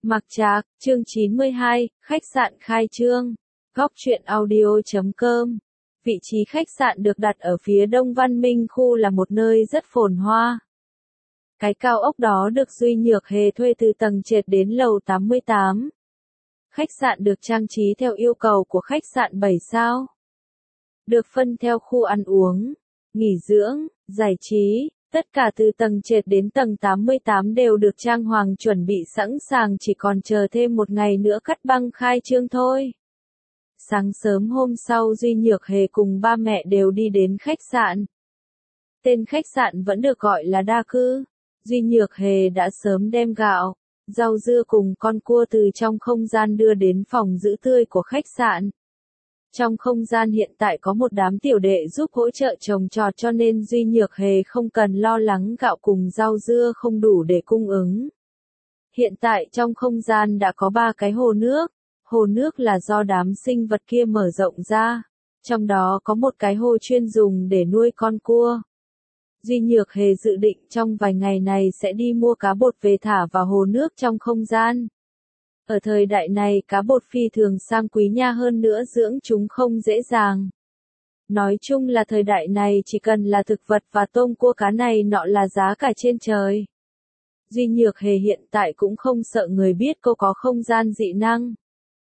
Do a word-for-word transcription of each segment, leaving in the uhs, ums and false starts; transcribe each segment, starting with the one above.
Mặc Trạc, chương chín mươi hai, khách sạn khai trương. Góc truyện audio chấm com. Vị trí khách sạn được đặt ở phía đông Văn Minh khu là một nơi rất phồn hoa. Cái cao ốc đó được Duy Nhược Hề thuê từ tầng trệt đến lầu tám mươi tám. Khách sạn được trang trí theo yêu cầu của khách sạn bảy sao. Được phân theo khu ăn uống, nghỉ dưỡng, giải trí. Tất cả từ tầng trệt đến tầng tám mươi tám đều được trang hoàng chuẩn bị sẵn sàng, chỉ còn chờ thêm một ngày nữa cắt băng khai trương thôi. Sáng sớm hôm sau Duy Nhược Hề cùng ba mẹ đều đi đến khách sạn. Tên khách sạn vẫn được gọi là Đa Cư. Duy Nhược Hề đã sớm đem gạo, rau dưa cùng con cua từ trong không gian đưa đến phòng giữ tươi của khách sạn. Trong không gian hiện tại có một đám tiểu đệ giúp hỗ trợ trồng trọt, cho nên Duy Nhược Hề không cần lo lắng gạo cùng rau dưa không đủ để cung ứng. Hiện tại trong không gian đã có ba cái hồ nước. Hồ nước là do đám sinh vật kia mở rộng ra. Trong đó có một cái hồ chuyên dùng để nuôi con cua. Duy Nhược Hề dự định trong vài ngày này sẽ đi mua cá bột về thả vào hồ nước trong không gian. Ở thời đại này cá bột phi thường sang quý nha, hơn nữa dưỡng chúng không dễ dàng. Nói chung là thời đại này chỉ cần là thực vật và tôm cua cá này nọ là giá cả trên trời. Duy Nhược Hề hiện tại cũng không sợ người biết cô có không gian dị năng.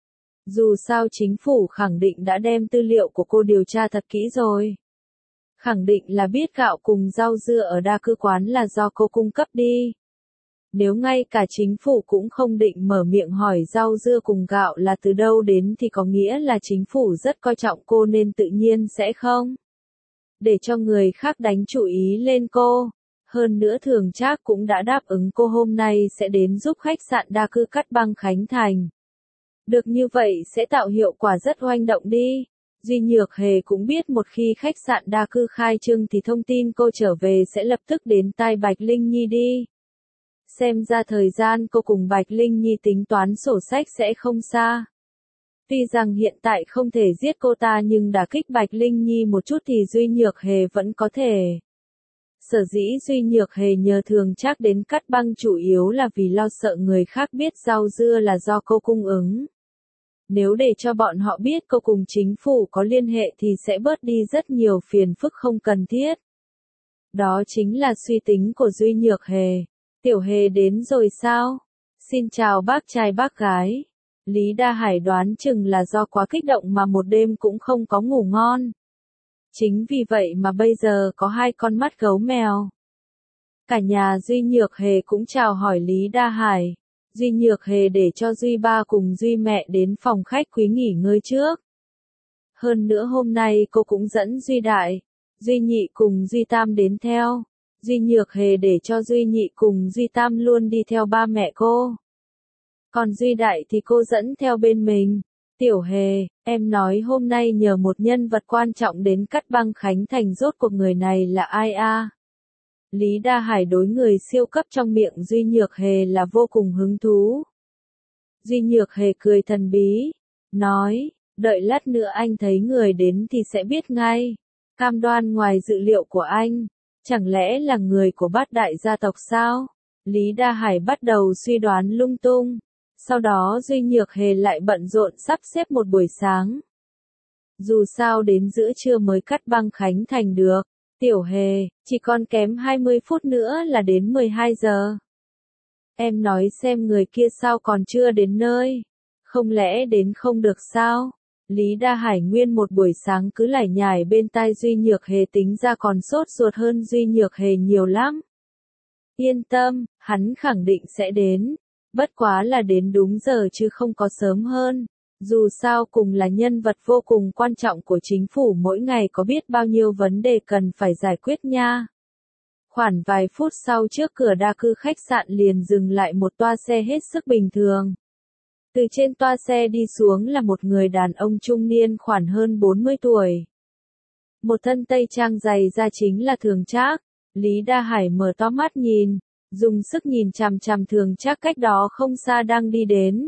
Dù sao chính phủ khẳng định đã đem tư liệu của cô điều tra thật kỹ rồi. Khẳng định là biết gạo cùng rau dưa ở Đa Cư quán là do cô cung cấp đi. Nếu ngay cả chính phủ cũng không định mở miệng hỏi rau dưa cùng gạo là từ đâu đến thì có nghĩa là chính phủ rất coi trọng cô nên tự nhiên sẽ không để cho người khác đánh chủ ý lên cô. Hơn nữa Thường Trác cũng đã đáp ứng cô hôm nay sẽ đến giúp khách sạn Đa Cư cắt băng khánh thành. Được như vậy sẽ tạo hiệu quả rất oanh động đi. Duy Nhược Hề cũng biết một khi khách sạn Đa Cư khai trương thì thông tin cô trở về sẽ lập tức đến tai Bạch Linh Nhi đi. Xem ra thời gian cô cùng Bạch Linh Nhi tính toán sổ sách sẽ không xa. Tuy rằng hiện tại không thể giết cô ta nhưng đả kích Bạch Linh Nhi một chút thì Duy Nhược Hề vẫn có thể. Sở dĩ Duy Nhược Hề nhờ Thường Trác đến cắt băng chủ yếu là vì lo sợ người khác biết rau dưa là do cô cung ứng. Nếu để cho bọn họ biết cô cùng chính phủ có liên hệ thì sẽ bớt đi rất nhiều phiền phức không cần thiết. Đó chính là suy tính của Duy Nhược Hề. Tiểu Hề đến rồi sao? Xin chào bác trai bác gái. Lý Đa Hải đoán chừng là do quá kích động mà một đêm cũng không có ngủ ngon. Chính vì vậy mà bây giờ có hai con mắt gấu mèo. Cả nhà Duy Nhược Hề cũng chào hỏi Lý Đa Hải. Duy Nhược Hề để cho Duy ba cùng Duy mẹ đến phòng khách quý nghỉ ngơi trước. Hơn nữa hôm nay cô cũng dẫn Duy đại, Duy nhị cùng Duy tam đến theo. Duy Nhược Hề để cho Duy nhị cùng Duy tam luôn đi theo ba mẹ cô. Còn Duy đại thì cô dẫn theo bên mình. Tiểu Hề, em nói hôm nay nhờ một nhân vật quan trọng đến cắt băng khánh thành, rốt cuộc người này là ai a? Lý Đa Hải đối người siêu cấp trong miệng Duy Nhược Hề là vô cùng hứng thú. Duy Nhược Hề cười thần bí, nói, đợi lát nữa anh thấy người đến thì sẽ biết ngay. Cam đoan ngoài dự liệu của anh, chẳng lẽ là người của bát đại gia tộc sao? Lý Đa Hải bắt đầu suy đoán lung tung. Sau đó Duy Nhược Hề lại bận rộn sắp xếp một buổi sáng. Dù sao đến giữa trưa mới cắt băng khánh thành được. Tiểu Hề, chỉ còn kém hai mươi phút nữa là đến mười hai giờ. Em nói xem người kia sao còn chưa đến nơi. Không lẽ đến không được sao? Lý Đa Hải nguyên một buổi sáng cứ lải nhải bên tai Duy Nhược Hề, tính ra còn sốt ruột hơn Duy Nhược Hề nhiều lắm. Yên tâm, hắn khẳng định sẽ đến. Bất quá là đến đúng giờ chứ không có sớm hơn. Dù sao cùng là nhân vật vô cùng quan trọng của chính phủ, mỗi ngày có biết bao nhiêu vấn đề cần phải giải quyết nha. Khoảng vài phút sau trước cửa Đa Cư khách sạn liền dừng lại một toa xe hết sức bình thường. Từ trên toa xe đi xuống là một người đàn ông trung niên khoảng hơn bốn mươi tuổi. Một thân tây trang dày da chính là Thường Trác. Lý Đa Hải mở to mắt nhìn, dùng sức nhìn chằm chằm Thường Trác cách đó không xa đang đi đến.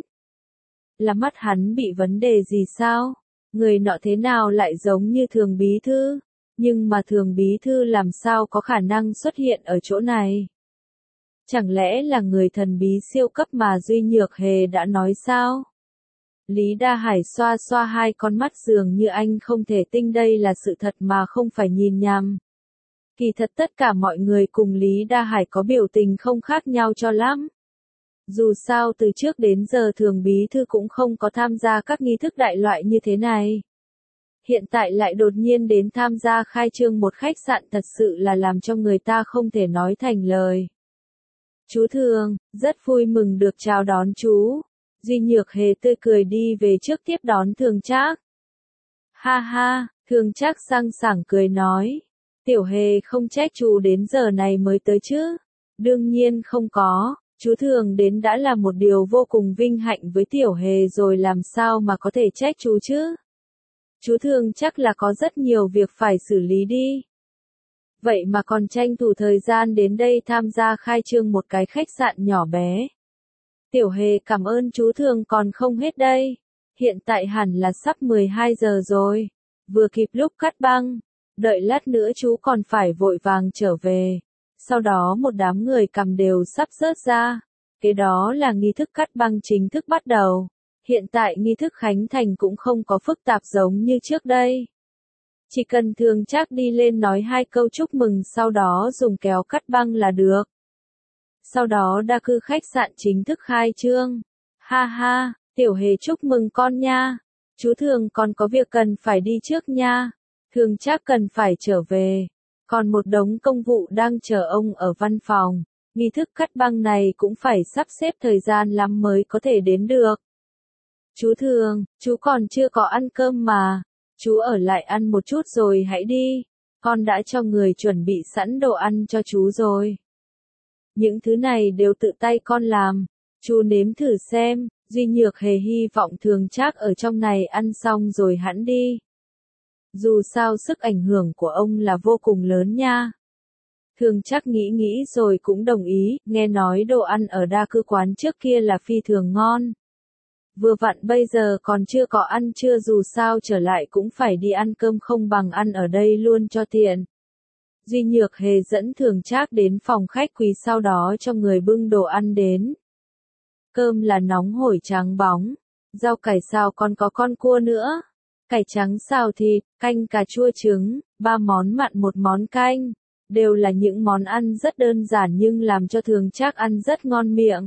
Là mắt hắn bị vấn đề gì sao? Người nọ thế nào lại giống như Thường bí thư? Nhưng mà Thường bí thư làm sao có khả năng xuất hiện ở chỗ này? Chẳng lẽ là người thần bí siêu cấp mà Duy Nhược Hề đã nói sao? Lý Đa Hải xoa xoa hai con mắt dường như anh không thể tin đây là sự thật mà không phải nhìn nhầm. Kỳ thật tất cả mọi người cùng Lý Đa Hải có biểu tình không khác nhau cho lắm. Dù sao từ trước đến giờ Thường bí thư cũng không có tham gia các nghi thức đại loại như thế này. Hiện tại lại đột nhiên đến tham gia khai trương một khách sạn thật sự là làm cho người ta không thể nói thành lời. Chú Thường, rất vui mừng được chào đón chú. Duy Nhược Hề tươi cười đi về trước tiếp đón Thường Trác. Ha ha, Thường Trác sang sảng cười nói. Tiểu Hề không trách chú đến giờ này mới tới chứ. Đương nhiên không có, chú Thường đến đã là một điều vô cùng vinh hạnh với Tiểu Hề rồi làm sao mà có thể trách chú chứ. Chú Thường chắc là có rất nhiều việc phải xử lý đi. Vậy mà còn tranh thủ thời gian đến đây tham gia khai trương một cái khách sạn nhỏ bé. Tiểu Hề cảm ơn chú Thường còn không hết đây. Hiện tại hẳn là sắp mười hai giờ rồi. Vừa kịp lúc cắt băng. Đợi lát nữa chú còn phải vội vàng trở về. Sau đó một đám người cầm đều sắp rớt ra. Kế đó là nghi thức cắt băng chính thức bắt đầu. Hiện tại nghi thức khánh thành cũng không có phức tạp giống như trước đây. Chỉ cần Thường Trác đi lên nói hai câu chúc mừng sau đó dùng kéo cắt băng là được. Sau đó đa cư khách sạn chính thức khai trương. Ha ha, Tiểu Hề chúc mừng con nha. Chú Thường còn có việc cần phải đi trước nha. Thường Trác cần phải trở về. Còn một đống công vụ đang chờ ông ở văn phòng. Nghi thức cắt băng này cũng phải sắp xếp thời gian lắm mới có thể đến được. Chú Thường, chú còn chưa có ăn cơm mà. Chú ở lại ăn một chút rồi hãy đi. Con đã cho người chuẩn bị sẵn đồ ăn cho chú rồi. Những thứ này đều tự tay con làm. Chú nếm thử xem. Duy Nhược Hề hy vọng Thường Trác ở trong này ăn xong rồi hẵng đi. Dù sao sức ảnh hưởng của ông là vô cùng lớn nha. Thường Trác nghĩ nghĩ rồi cũng đồng ý, nghe nói đồ ăn ở đa cư quán trước kia là phi thường ngon. Vừa vặn bây giờ còn chưa có ăn trưa dù sao trở lại cũng phải đi ăn cơm không bằng ăn ở đây luôn cho tiện. Duy Nhược Hề dẫn Thường Trác đến phòng khách quý sau đó cho người bưng đồ ăn đến. Cơm là nóng hổi trắng bóng, rau cải xào còn có con cua nữa. Cải trắng xào thịt, canh cà chua trứng, ba món mặn một món canh, đều là những món ăn rất đơn giản nhưng làm cho Thường Trác ăn rất ngon miệng.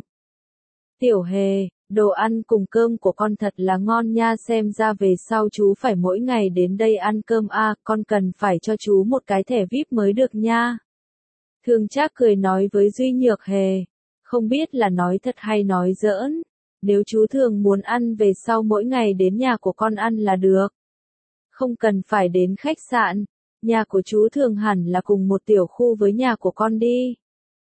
Tiểu Hề, đồ ăn cùng cơm của con thật là ngon nha, xem ra về sau chú phải mỗi ngày đến đây ăn cơm a, à, con cần phải cho chú một cái thẻ vi ai pi mới được nha. Thường Trác cười nói với Duy Nhược Hề, không biết là nói thật hay nói giỡn. Nếu chú Thường muốn ăn về sau mỗi ngày đến nhà của con ăn là được. Không cần phải đến khách sạn, nhà của chú Thường hẳn là cùng một tiểu khu với nhà của con đi.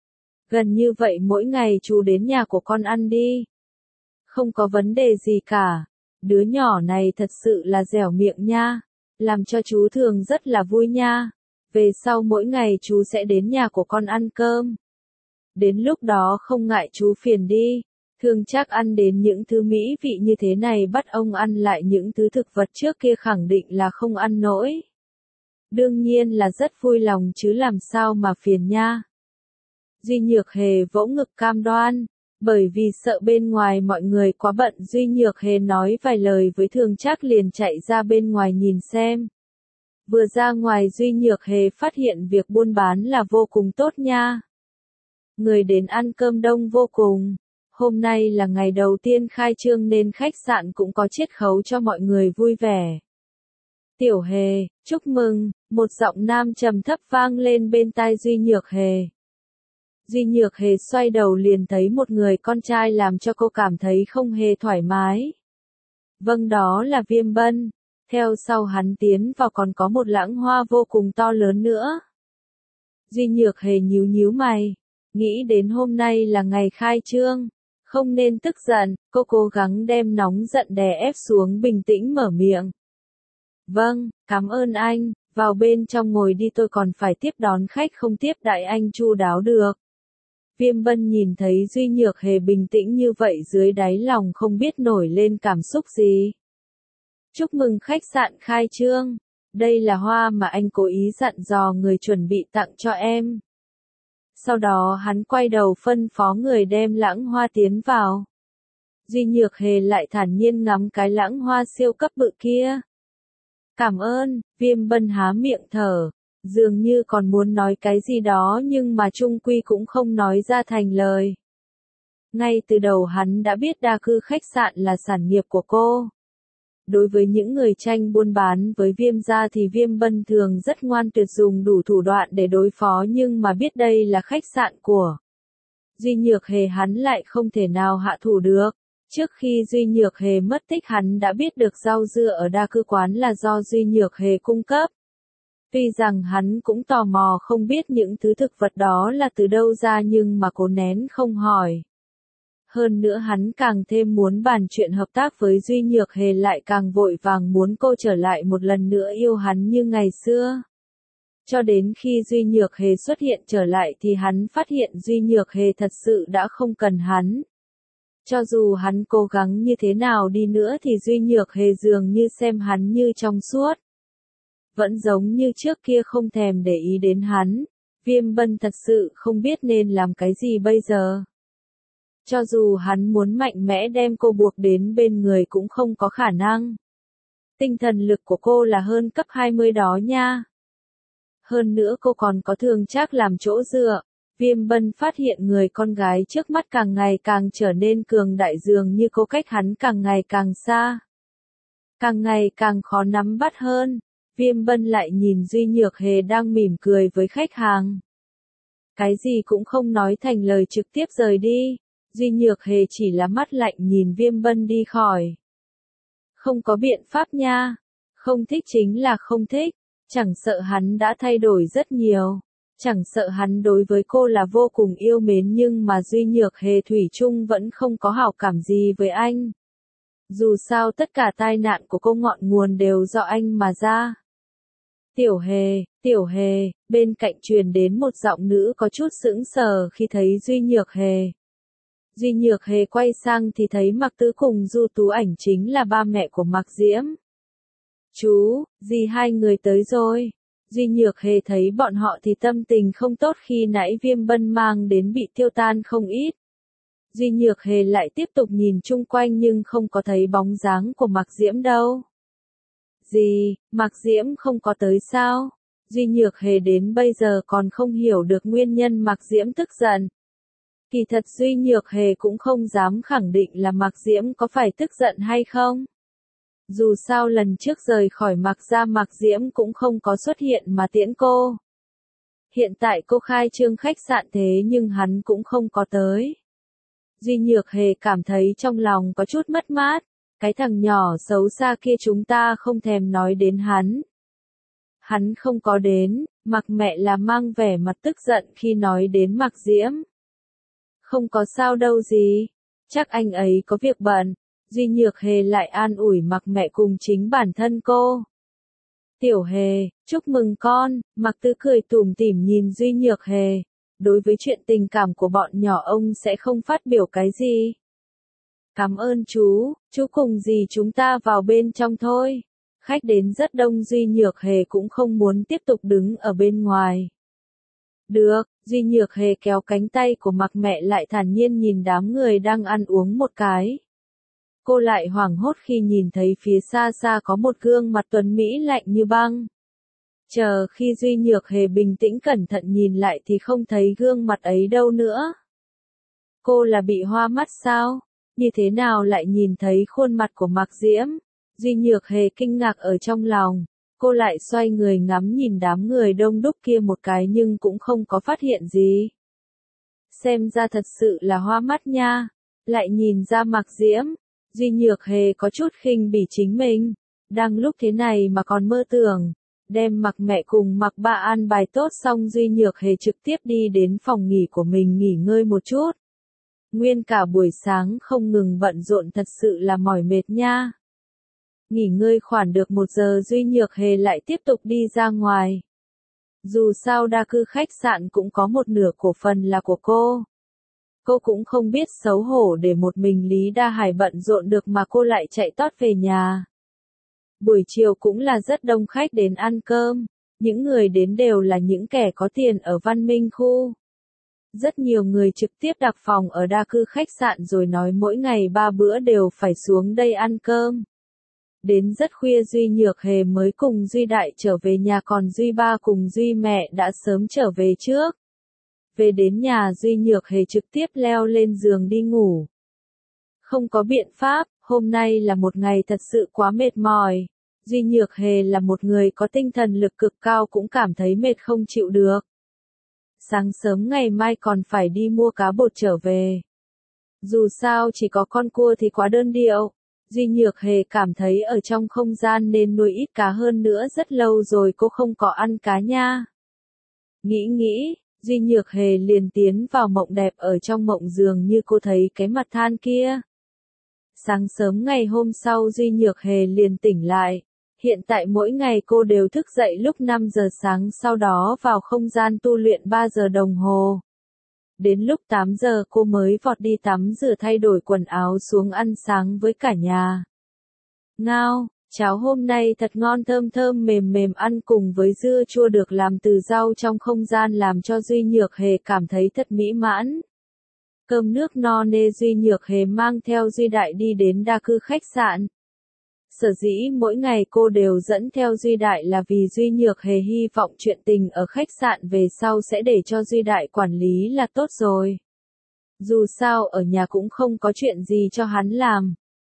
Gần như vậy mỗi ngày chú đến nhà của con ăn đi. Không có vấn đề gì cả. Đứa nhỏ này thật sự là dẻo miệng nha. Làm cho chú Thường rất là vui nha. Về sau mỗi ngày chú sẽ đến nhà của con ăn cơm. Đến lúc đó không ngại chú phiền đi. Thường Trác ăn đến những thứ mỹ vị như thế này bắt ông ăn lại những thứ thực vật trước kia khẳng định là không ăn nổi. Đương nhiên là rất vui lòng chứ làm sao mà phiền nha. Duy Nhược Hề vỗ ngực cam đoan, bởi vì sợ bên ngoài mọi người quá bận Duy Nhược Hề nói vài lời với Thường Trác liền chạy ra bên ngoài nhìn xem. Vừa ra ngoài Duy Nhược Hề phát hiện việc buôn bán là vô cùng tốt nha. Người đến ăn cơm đông vô cùng. Hôm nay là ngày đầu tiên khai trương nên khách sạn cũng có chiết khấu cho mọi người vui vẻ. Tiểu Hề, chúc mừng, một giọng nam trầm thấp vang lên bên tai Duy Nhược Hề. Duy Nhược Hề xoay đầu liền thấy một người con trai làm cho cô cảm thấy không hề thoải mái. Vâng, đó là Viêm Bân. Theo sau hắn tiến vào còn có một lãng hoa vô cùng to lớn nữa. Duy Nhược Hề nhíu nhíu mày, nghĩ đến hôm nay là ngày khai trương. Không nên tức giận, cô cố gắng đem nóng giận đè ép xuống bình tĩnh mở miệng. Vâng, cảm ơn anh, vào bên trong ngồi đi tôi còn phải tiếp đón khách không tiếp đãi anh chu đáo được. Viêm Bân nhìn thấy Duy Nhược Hề bình tĩnh như vậy dưới đáy lòng không biết nổi lên cảm xúc gì. Chúc mừng khách sạn khai trương, đây là hoa mà anh cố ý dặn dò người chuẩn bị tặng cho em. Sau đó hắn quay đầu phân phó người đem lãng hoa tiến vào. Duy Nhược Hề lại thản nhiên ngắm cái lãng hoa siêu cấp bự kia. Cảm ơn, Viêm Bân há miệng thở, dường như còn muốn nói cái gì đó nhưng mà chung quy cũng không nói ra thành lời. Ngay từ đầu hắn đã biết đa cư khách sạn là sản nghiệp của cô. Đối với những người tranh buôn bán với Viêm gia thì Viêm Bân thường rất ngoan tuyệt dùng đủ thủ đoạn để đối phó, nhưng mà biết đây là khách sạn của Duy Nhược Hề hắn lại không thể nào hạ thủ được. Trước khi Duy Nhược Hề mất tích hắn đã biết được rau dưa ở đa cư quán là do Duy Nhược Hề cung cấp. Tuy rằng hắn cũng tò mò không biết những thứ thực vật đó là từ đâu ra nhưng mà cố nén không hỏi. Hơn nữa hắn càng thêm muốn bàn chuyện hợp tác với Duy Nhược Hề, lại càng vội vàng muốn cô trở lại một lần nữa yêu hắn như ngày xưa. Cho đến khi Duy Nhược Hề xuất hiện trở lại thì hắn phát hiện Duy Nhược Hề thật sự đã không cần hắn. Cho dù hắn cố gắng như thế nào đi nữa thì Duy Nhược Hề dường như xem hắn như trong suốt. Vẫn giống như trước kia không thèm để ý đến hắn. Viêm Bân thật sự không biết nên làm cái gì bây giờ. Cho dù hắn muốn mạnh mẽ đem cô buộc đến bên người cũng không có khả năng. Tinh thần lực của cô là hơn cấp hai mươi đó nha. Hơn nữa cô còn có Thường Trác làm chỗ dựa. Viêm Bân phát hiện người con gái trước mắt càng ngày càng trở nên cường đại, dường như cô cách hắn càng ngày càng xa. Càng ngày càng khó nắm bắt hơn. Viêm Bân lại nhìn Duy Nhược Hề đang mỉm cười với khách hàng. Cái gì cũng không nói thành lời trực tiếp rời đi. Duy Nhược Hề chỉ là mắt lạnh nhìn Viêm Bân đi khỏi. Không có biện pháp nha. Không thích chính là không thích. Chẳng sợ hắn đã thay đổi rất nhiều. Chẳng sợ hắn đối với cô là vô cùng yêu mến, nhưng mà Duy Nhược Hề thủy chung vẫn không có hảo cảm gì với anh. Dù sao tất cả tai nạn của cô ngọn nguồn đều do anh mà ra. Tiểu Hề, Tiểu Hề, bên cạnh truyền đến một giọng nữ có chút sững sờ khi thấy Duy Nhược Hề. Duy Nhược Hề quay sang thì thấy Mạc Tứ cùng Du Tú Ảnh chính là ba mẹ của Mạc Diễm. Chú, dì hai người tới rồi. Duy Nhược Hề thấy bọn họ thì tâm tình không tốt, khi nãy Viêm Bân mang đến bị tiêu tan không ít. Duy Nhược Hề lại tiếp tục nhìn chung quanh nhưng không có thấy bóng dáng của Mạc Diễm đâu. Gì, Mạc Diễm không có tới sao? Duy Nhược Hề đến bây giờ còn không hiểu được nguyên nhân Mạc Diễm tức giận. Kỳ thật Duy Nhược Hề cũng không dám khẳng định là Mạc Diễm có phải tức giận hay không. Dù sao lần trước rời khỏi Mạc gia Mạc Diễm cũng không có xuất hiện mà tiễn cô. Hiện tại cô khai trương khách sạn thế nhưng hắn cũng không có tới. Duy Nhược Hề cảm thấy trong lòng có chút mất mát. Cái thằng nhỏ xấu xa kia chúng ta không thèm nói đến hắn. Hắn không có đến, Mạc mẹ là mang vẻ mặt tức giận khi nói đến Mạc Diễm. Không có sao đâu gì, chắc anh ấy có việc bận. Duy Nhược Hề lại an ủi Mạc mẹ cùng chính bản thân cô. Tiểu Hề, chúc mừng con. Mạc Tứ cười tủm tỉm nhìn Duy Nhược Hề. Đối với chuyện tình cảm của bọn nhỏ ông sẽ không phát biểu cái gì. Cảm ơn chú, chú cùng dì chúng ta vào bên trong thôi. Khách đến rất đông, Duy Nhược Hề cũng không muốn tiếp tục đứng ở bên ngoài. Được, Duy Nhược Hề kéo cánh tay của Mạc mẹ lại thản nhiên nhìn đám người đang ăn uống một cái. Cô lại hoảng hốt khi nhìn thấy phía xa xa có một gương mặt tuấn mỹ lạnh như băng. Chờ khi Duy Nhược Hề bình tĩnh cẩn thận nhìn lại thì không thấy gương mặt ấy đâu nữa. Cô là bị hoa mắt sao? Như thế nào lại nhìn thấy khuôn mặt của Mạc Diễm? Duy Nhược Hề kinh ngạc ở trong lòng. Cô lại xoay người ngắm nhìn đám người đông đúc kia một cái nhưng cũng không có phát hiện gì. Xem ra thật sự là hoa mắt nha. Lại nhìn ra Mạc Diễm. Duy Nhược Hề có chút khinh bỉ chính mình. Đang lúc thế này mà còn mơ tưởng. Đem Mạc mẹ cùng Mạc ba an bài tốt xong, Duy Nhược Hề trực tiếp đi đến phòng nghỉ của mình nghỉ ngơi một chút. Nguyên cả buổi sáng không ngừng bận rộn thật sự là mỏi mệt nha. Nghỉ ngơi khoảng được một giờ Duy Nhược Hề lại tiếp tục đi ra ngoài. Dù sao đa cư khách sạn cũng có một nửa cổ phần là của cô. Cô cũng không biết xấu hổ để một mình Lý Đa Hải bận rộn được mà cô lại chạy tót về nhà. Buổi chiều cũng là rất đông khách đến ăn cơm. Những người đến đều là những kẻ có tiền ở Văn Minh khu. Rất nhiều người trực tiếp đặt phòng ở đa cư khách sạn rồi nói mỗi ngày ba bữa đều phải xuống đây ăn cơm. Đến rất khuya Duy Nhược Hề mới cùng Duy Đại trở về nhà, còn Duy Ba cùng Duy Mẹ đã sớm trở về trước. Về đến nhà Duy Nhược Hề trực tiếp leo lên giường đi ngủ. Không có biện pháp, hôm nay là một ngày thật sự quá mệt mỏi. Duy Nhược Hề là một người có tinh thần lực cực cao cũng cảm thấy mệt không chịu được. Sáng sớm ngày mai còn phải đi mua cá bột trở về. Dù sao chỉ có con cua thì quá đơn điệu. Duy Nhược Hề cảm thấy ở trong không gian nên nuôi ít cá hơn nữa, rất lâu rồi cô không có ăn cá nha. Nghĩ nghĩ, Duy Nhược Hề liền tiến vào mộng đẹp, ở trong mộng dường như cô thấy cái mặt than kia. Sáng sớm ngày hôm sau Duy Nhược Hề liền tỉnh lại. Hiện tại mỗi ngày cô đều thức dậy lúc năm giờ sáng, sau đó vào không gian tu luyện ba giờ đồng hồ. Đến lúc tám giờ cô mới vọt đi tắm rửa thay đổi quần áo xuống ăn sáng với cả nhà. Ngao, cháo hôm nay thật ngon, thơm thơm mềm mềm, ăn cùng với dưa chua được làm từ rau trong không gian làm cho Duy Nhược Hề cảm thấy thật mỹ mãn. Cơm nước no nê Duy Nhược Hề mang theo Duy Đại đi đến đa cư khách sạn. Sở dĩ mỗi ngày cô đều dẫn theo Duy Đại là vì Duy Nhược Hề hy vọng chuyện tình ở khách sạn về sau sẽ để cho Duy Đại quản lý là tốt rồi. Dù sao ở nhà cũng không có chuyện gì cho hắn làm.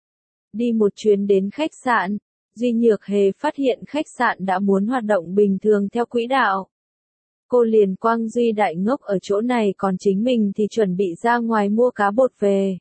Đi một chuyến đến khách sạn, Duy Nhược Hề phát hiện khách sạn đã muốn hoạt động bình thường theo quỹ đạo. Cô liền quăng Duy Đại ngốc ở chỗ này, còn chính mình thì chuẩn bị ra ngoài mua cá bột về.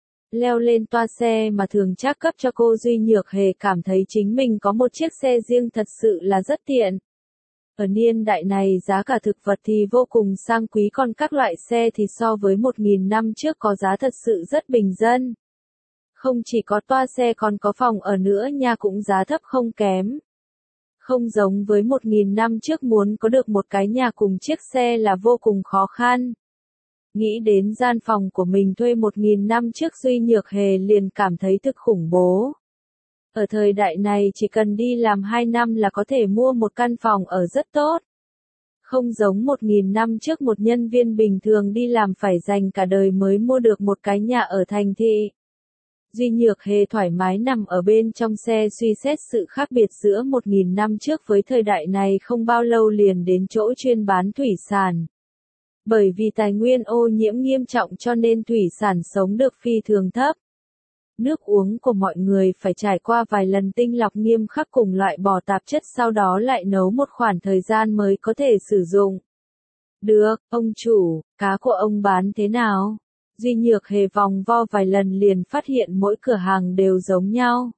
Leo lên toa xe mà thường Trác cấp cho cô, Duy Nhược Hề cảm thấy chính mình có một chiếc xe riêng thật sự là rất tiện. Ở niên đại này giá cả thực vật thì vô cùng sang quý, còn các loại xe thì so với một nghìn năm trước có giá thật sự rất bình dân. Không chỉ có toa xe còn có phòng ở nữa nha, cũng giá thấp không kém. Không giống với một nghìn năm trước muốn có được một cái nhà cùng chiếc xe là vô cùng khó khăn. Nghĩ đến gian phòng của mình thuê một nghìn năm trước Duy Nhược Hề liền cảm thấy thực khủng bố. Ở thời đại này chỉ cần đi làm hai năm là có thể mua một căn phòng ở rất tốt. Không giống một nghìn năm trước một nhân viên bình thường đi làm phải dành cả đời mới mua được một cái nhà ở thành thị. Duy Nhược Hề thoải mái nằm ở bên trong xe suy xét sự khác biệt giữa một nghìn năm trước với thời đại này, không bao lâu liền đến chỗ chuyên bán thủy sản. Bởi vì tài nguyên ô nhiễm nghiêm trọng cho nên thủy sản sống được phi thường thấp. Nước uống của mọi người phải trải qua vài lần tinh lọc nghiêm khắc cùng loại bỏ tạp chất, sau đó lại nấu một khoảng thời gian mới có thể sử dụng. Được, ông chủ, cá của ông bán thế nào? Duy Nhược Hề vòng vo vài lần liền phát hiện mỗi cửa hàng đều giống nhau.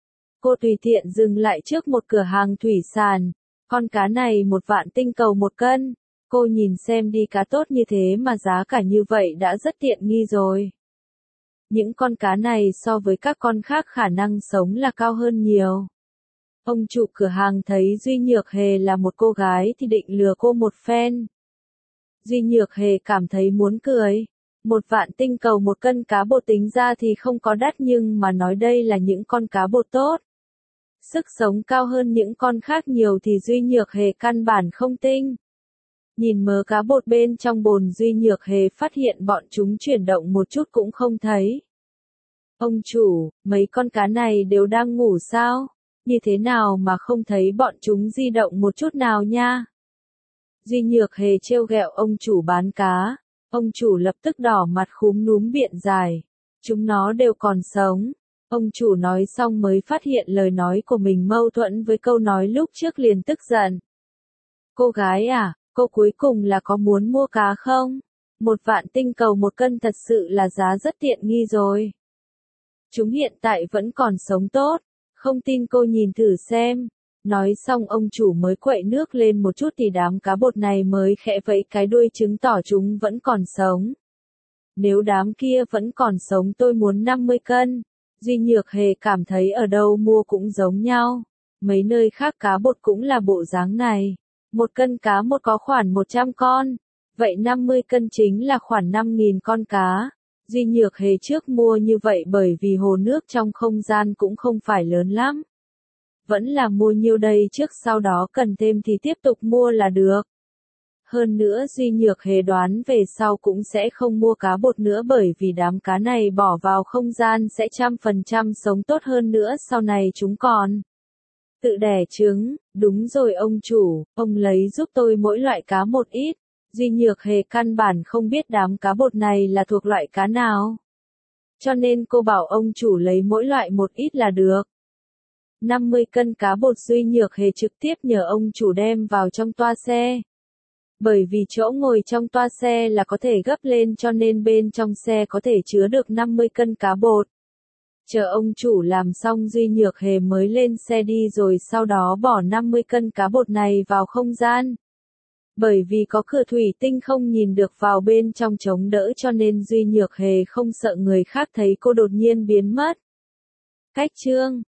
Cô tùy tiện dừng lại trước một cửa hàng thủy sản. Con cá này một vạn tinh cầu một cân. Cô nhìn xem đi, cá tốt như thế mà giá cả như vậy đã rất tiện nghi rồi. Những con cá này so với các con khác khả năng sống là cao hơn nhiều. Ông chủ cửa hàng thấy Duy Nhược Hề là một cô gái thì định lừa cô một phen. Duy Nhược Hề cảm thấy muốn cười. Một vạn tinh cầu một cân cá bột tính ra thì không có đắt, nhưng mà nói đây là những con cá bột tốt. Sức sống cao hơn những con khác nhiều thì Duy Nhược Hề căn bản không tin. Nhìn mớ cá bột bên trong bồn, Duy Nhược Hề phát hiện bọn chúng chuyển động một chút cũng không thấy. Ông chủ, mấy con cá này đều đang ngủ sao? Như thế nào mà không thấy bọn chúng di động một chút nào nha? Duy Nhược Hề trêu ghẹo ông chủ bán cá. Ông chủ lập tức đỏ mặt khúm núm biện giải. Chúng nó đều còn sống. Ông chủ nói xong mới phát hiện lời nói của mình mâu thuẫn với câu nói lúc trước, liền tức giận. Cô gái à, cô cuối cùng là có muốn mua cá không? Một vạn tinh cầu một cân thật sự là giá rất tiện nghi rồi. Chúng hiện tại vẫn còn sống tốt. Không tin cô nhìn thử xem. Nói xong ông chủ mới quậy nước lên một chút thì đám cá bột này mới khẽ vẫy cái đuôi chứng tỏ chúng vẫn còn sống. Nếu đám kia vẫn còn sống tôi muốn năm mươi cân. Duy Nhược Hề cảm thấy ở đâu mua cũng giống nhau. Mấy nơi khác cá bột cũng là bộ dáng này. Một cân cá một có khoảng một trăm con. Vậy năm mươi cân chính là khoảng năm nghìn con cá. Duy Nhược Hề trước mua như vậy bởi vì hồ nước trong không gian cũng không phải lớn lắm. Vẫn là mua nhiêu đây trước, sau đó cần thêm thì tiếp tục mua là được. Hơn nữa Duy Nhược Hề đoán về sau cũng sẽ không mua cá bột nữa bởi vì đám cá này bỏ vào không gian sẽ trăm phần trăm sống tốt hơn nữa sau này chúng còn tự đẻ trứng. Đúng rồi ông chủ, ông lấy giúp tôi mỗi loại cá một ít. Duy Nhược Hề căn bản không biết đám cá bột này là thuộc loại cá nào. Cho nên cô bảo ông chủ lấy mỗi loại một ít là được. năm mươi cân cá bột Duy Nhược Hề trực tiếp nhờ ông chủ đem vào trong toa xe. Bởi vì chỗ ngồi trong toa xe là có thể gấp lên cho nên bên trong xe có thể chứa được năm mươi cân cá bột. Chờ ông chủ làm xong Duy Nhược Hề mới lên xe đi rồi sau đó bỏ năm mươi cân cá bột này vào không gian. Bởi vì có cửa thủy tinh không nhìn được vào bên trong chống đỡ cho nên Duy Nhược Hề không sợ người khác thấy cô đột nhiên biến mất. Cách chương